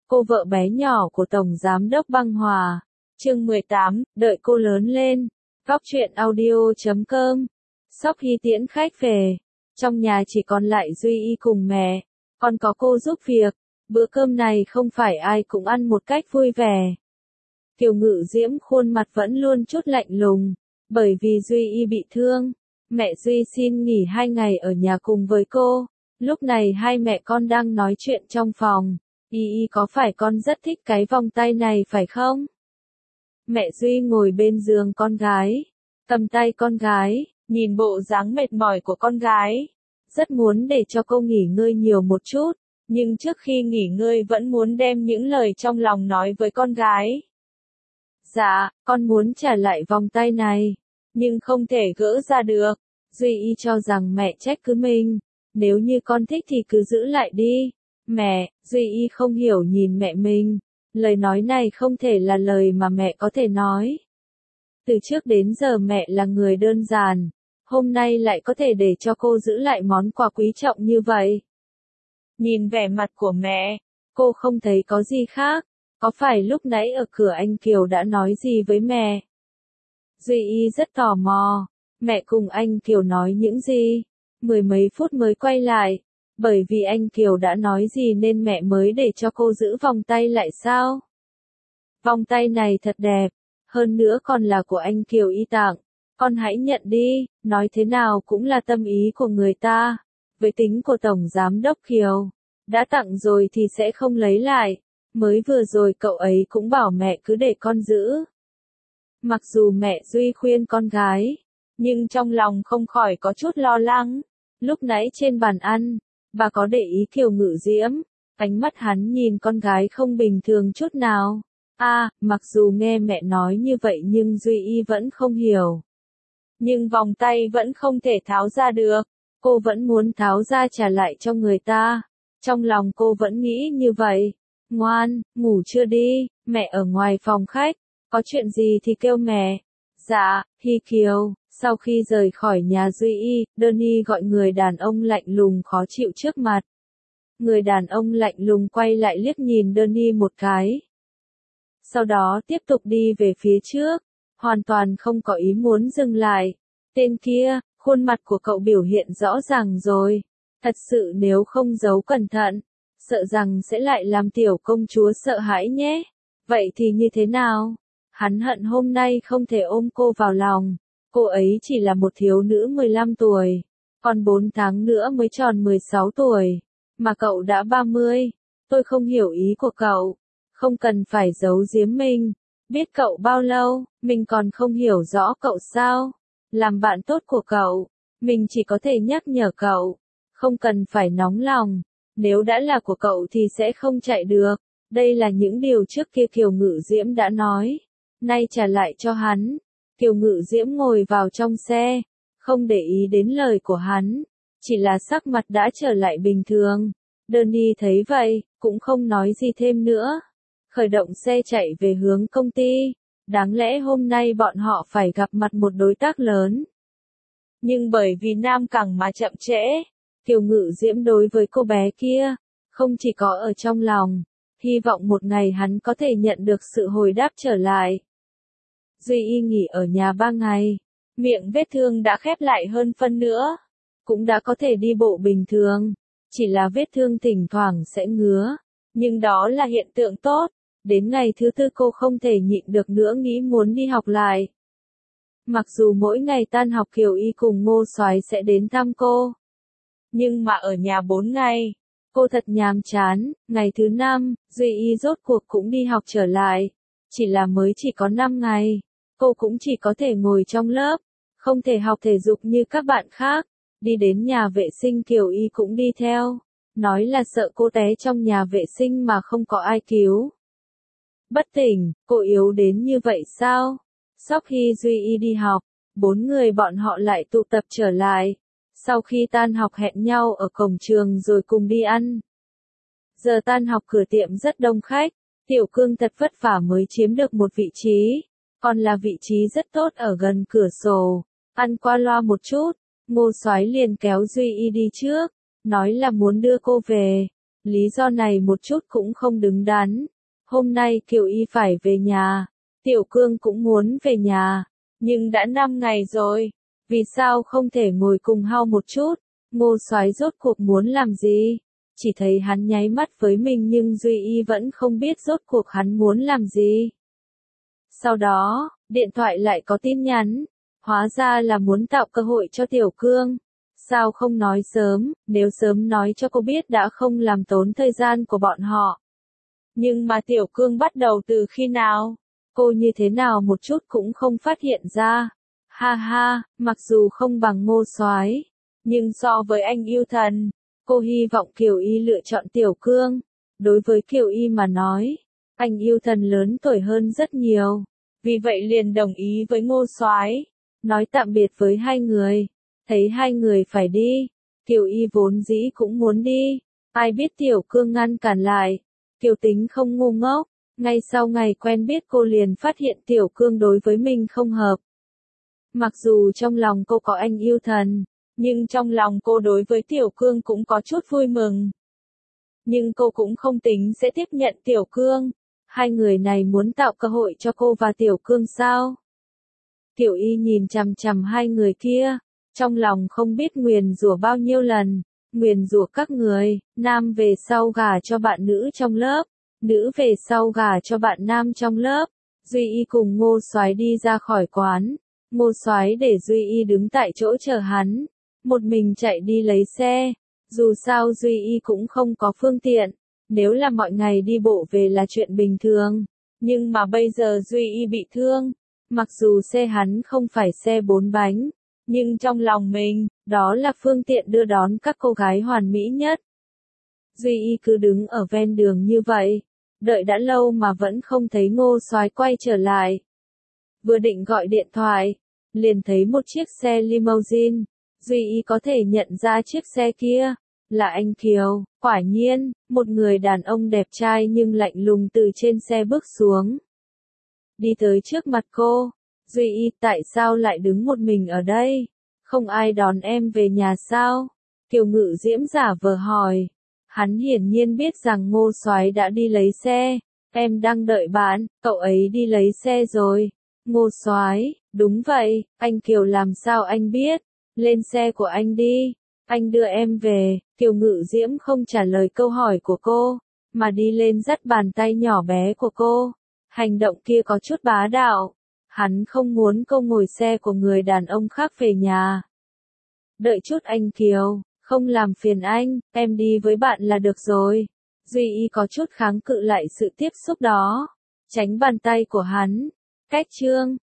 cô vợ bé nhỏ của Tổng Giám đốc Băng Hòa. Chương 18, đợi cô lớn lên. Góc truyện audio.com. Sóc Hy tiễn khách về. Trong nhà chỉ còn lại Duy Y cùng mẹ. Còn có cô giúp việc. Bữa cơm này không phải ai cũng ăn một cách vui vẻ. Kiều Ngự Diễm khuôn mặt vẫn luôn chút lạnh lùng. Bởi vì Duy Y bị thương, mẹ Duy xin nghỉ 2 ngày ở nhà cùng với cô. Lúc này hai mẹ con đang nói chuyện trong phòng. Y có phải con rất thích cái vòng tay này phải không? Mẹ Duy ngồi bên giường con gái, cầm tay con gái, nhìn bộ dáng mệt mỏi của con gái. Rất muốn để cho cô nghỉ ngơi nhiều một chút, nhưng trước khi nghỉ ngơi vẫn muốn đem những lời trong lòng nói với con gái. Dạ, con muốn trả lại vòng tay này, nhưng không thể gỡ ra được. Duy Y cho rằng mẹ trách cứ mình, nếu như con thích thì cứ giữ lại đi. Mẹ, Duy Y không hiểu nhìn mẹ mình, lời nói này không thể là lời mà mẹ có thể nói. Từ trước đến giờ mẹ là người đơn giản, hôm nay lại có thể để cho cô giữ lại món quà quý trọng như vậy. Nhìn vẻ mặt của mẹ, cô không thấy có gì khác, có phải lúc nãy ở cửa anh Kiều đã nói gì với mẹ? Duy Y rất tò mò, mẹ cùng anh Kiều nói những gì? 10 mấy phút mới quay lại. Bởi vì anh Kiều đã nói gì nên mẹ mới để cho cô giữ vòng tay lại sao? Vòng tay này thật đẹp, hơn nữa còn là của anh Kiều Y tặng. Con hãy nhận đi, nói thế nào cũng là tâm ý của người ta. Với tính của Tổng Giám đốc Kiều, đã tặng rồi thì sẽ không lấy lại. Mới vừa rồi cậu ấy cũng bảo mẹ cứ để con giữ. Mặc dù mẹ Duy khuyên con gái, nhưng trong lòng không khỏi có chút lo lắng. Lúc nãy trên bàn ăn, bà có để ý Kiều Ngự Diễm, ánh mắt hắn nhìn con gái không bình thường chút nào. Mặc dù nghe mẹ nói như vậy nhưng Duy Y vẫn không hiểu. Nhưng vòng tay vẫn không thể tháo ra được, cô vẫn muốn tháo ra trả lại cho người ta. Trong lòng cô vẫn nghĩ như vậy. Ngoan, ngủ chưa đi, mẹ ở ngoài phòng khách, có chuyện gì thì kêu mẹ. Dạ, Hy Kiều. Sau khi rời khỏi nhà Duy Y, Donnie gọi người đàn ông lạnh lùng khó chịu trước mặt. Người đàn ông lạnh lùng quay lại liếc nhìn Donnie một cái. Sau đó tiếp tục đi về phía trước, hoàn toàn không có ý muốn dừng lại. Tên kia, khuôn mặt của cậu biểu hiện rõ ràng rồi. Thật sự nếu không giấu cẩn thận, sợ rằng sẽ lại làm tiểu công chúa sợ hãi nhé. Vậy thì như thế nào? Hắn hận hôm nay không thể ôm cô vào lòng. Cô ấy chỉ là một thiếu nữ 15 tuổi, còn 4 tháng nữa mới tròn 16 tuổi, mà cậu đã 30. Tôi không hiểu ý của cậu, không cần phải giấu giếm mình. Biết cậu bao lâu, mình còn không hiểu rõ cậu sao? Làm bạn tốt của cậu, mình chỉ có thể nhắc nhở cậu, không cần phải nóng lòng. Nếu đã là của cậu thì sẽ không chạy được. Đây là những điều trước kia Kiều Ngự Diễm đã nói, nay trả lại cho hắn. Kiều Ngự Diễm ngồi vào trong xe, không để ý đến lời của hắn, chỉ là sắc mặt đã trở lại bình thường. Donnie thấy vậy, cũng không nói gì thêm nữa. Khởi động xe chạy về hướng công ty. Đáng lẽ hôm nay bọn họ phải gặp mặt một đối tác lớn. Nhưng bởi vì Nam Cẳng mà chậm trễ, Kiều Ngự Diễm đối với cô bé kia, không chỉ có ở trong lòng, hy vọng một ngày hắn có thể nhận được sự hồi đáp trở lại. Duy Y nghỉ ở nhà 3 ngày, miệng vết thương đã khép lại hơn phân nữa, cũng đã có thể đi bộ bình thường, chỉ là vết thương thỉnh thoảng sẽ ngứa, nhưng đó là hiện tượng tốt. Đến ngày thứ 4 cô không thể nhịn được nữa nghĩ muốn đi học lại. Mặc dù mỗi ngày tan học Kiều Y cùng Ngô Soái sẽ đến thăm cô, nhưng mà ở nhà 4 ngày, cô thật nhàm chán. Ngày thứ 5, Duy Y rốt cuộc cũng đi học trở lại, chỉ là mới chỉ có 5 ngày. Cô cũng chỉ có thể ngồi trong lớp, không thể học thể dục như các bạn khác. Đi đến nhà vệ sinh Kiều Y cũng đi theo, nói là sợ cô té trong nhà vệ sinh mà không có ai cứu. Bất tỉnh, cô yếu đến như vậy sao? Sau khi Duy Y đi học, 4 người bọn họ lại tụ tập trở lại. Sau khi tan học hẹn nhau ở cổng trường rồi cùng đi ăn. Giờ tan học cửa tiệm rất đông khách, Tiểu Cương thật vất vả mới chiếm được một vị trí. Còn là vị trí rất tốt ở gần cửa sổ, ăn qua loa một chút, Ngô Soái liền kéo Duy Y đi trước, nói là muốn đưa cô về. Lý do này một chút cũng không đứng đắn. Hôm nay Kiều Y phải về nhà, Tiểu Cương cũng muốn về nhà, nhưng đã 5 ngày rồi, vì sao không thể ngồi cùng hao một chút? Ngô Soái rốt cuộc muốn làm gì? Chỉ thấy hắn nháy mắt với mình nhưng Duy Y vẫn không biết rốt cuộc hắn muốn làm gì. Sau đó, điện thoại lại có tin nhắn, hóa ra là muốn tạo cơ hội cho Tiểu Cương. Sao không nói sớm, nếu sớm nói cho cô biết đã không làm tốn thời gian của bọn họ. Nhưng mà Tiểu Cương bắt đầu từ khi nào? Cô như thế nào một chút cũng không phát hiện ra. Ha ha, mặc dù không bằng Ngô Soái, nhưng so với anh yêu thần, cô hy vọng Kiều Y lựa chọn Tiểu Cương. Đối với Kiều Y mà nói, anh yêu thần lớn tuổi hơn rất nhiều, vì vậy liền đồng ý với Ngô Soái, nói tạm biệt với hai người. Thấy hai người phải đi, Kiều Y vốn dĩ cũng muốn đi, ai biết Tiểu Cương ngăn cản lại. Kiều Tính không ngu ngốc, ngay sau ngày quen biết cô liền phát hiện Tiểu Cương đối với mình không hợp. Mặc dù trong lòng cô có anh yêu thần, nhưng trong lòng cô đối với Tiểu Cương cũng có chút vui mừng. Nhưng cô cũng không tính sẽ tiếp nhận Tiểu Cương. Hai người này muốn tạo cơ hội cho cô và Tiểu Cương sao? Kiều Y nhìn chằm chằm hai người kia, trong lòng không biết nguyền rủa bao nhiêu lần, nguyền rủa các người, nam về sau gả cho bạn nữ trong lớp, nữ về sau gả cho bạn nam trong lớp. Duy Y cùng Ngô Soái đi ra khỏi quán, Ngô Soái để Duy Y đứng tại chỗ chờ hắn, một mình chạy đi lấy xe, dù sao Duy Y cũng không có phương tiện, nếu là mọi ngày đi bộ về là chuyện bình thường, nhưng mà bây giờ Duy Y bị thương, mặc dù xe hắn không phải xe 4 bánh, nhưng trong lòng mình, đó là phương tiện đưa đón các cô gái hoàn mỹ nhất. Duy Y cứ đứng ở ven đường như vậy, đợi đã lâu mà vẫn không thấy Ngô Soái quay trở lại. Vừa định gọi điện thoại, liền thấy một chiếc xe limousine, Duy Y có thể nhận ra chiếc xe kia, là anh Kiều, quả nhiên, một người đàn ông đẹp trai nhưng lạnh lùng từ trên xe bước xuống. Đi tới trước mặt cô, Duy Y, tại sao lại đứng một mình ở đây? Không ai đón em về nhà sao? Kiều Ngự Diễm giả vờ hỏi. Hắn hiển nhiên biết rằng Ngô Soái đã đi lấy xe. Em đang đợi bạn, cậu ấy đi lấy xe rồi. Ngô Soái, đúng vậy, anh Kiều làm sao anh biết? Lên xe của anh đi, anh đưa em về. Kiều Ngự Diễm không trả lời câu hỏi của cô, mà đi lên dắt bàn tay nhỏ bé của cô. Hành động kia có chút bá đạo. Hắn không muốn cô ngồi xe của người đàn ông khác về nhà. Đợi chút anh Kiều, không làm phiền anh, em đi với bạn là được rồi. Duy Y có chút kháng cự lại sự tiếp xúc đó, tránh bàn tay của hắn. Cách chương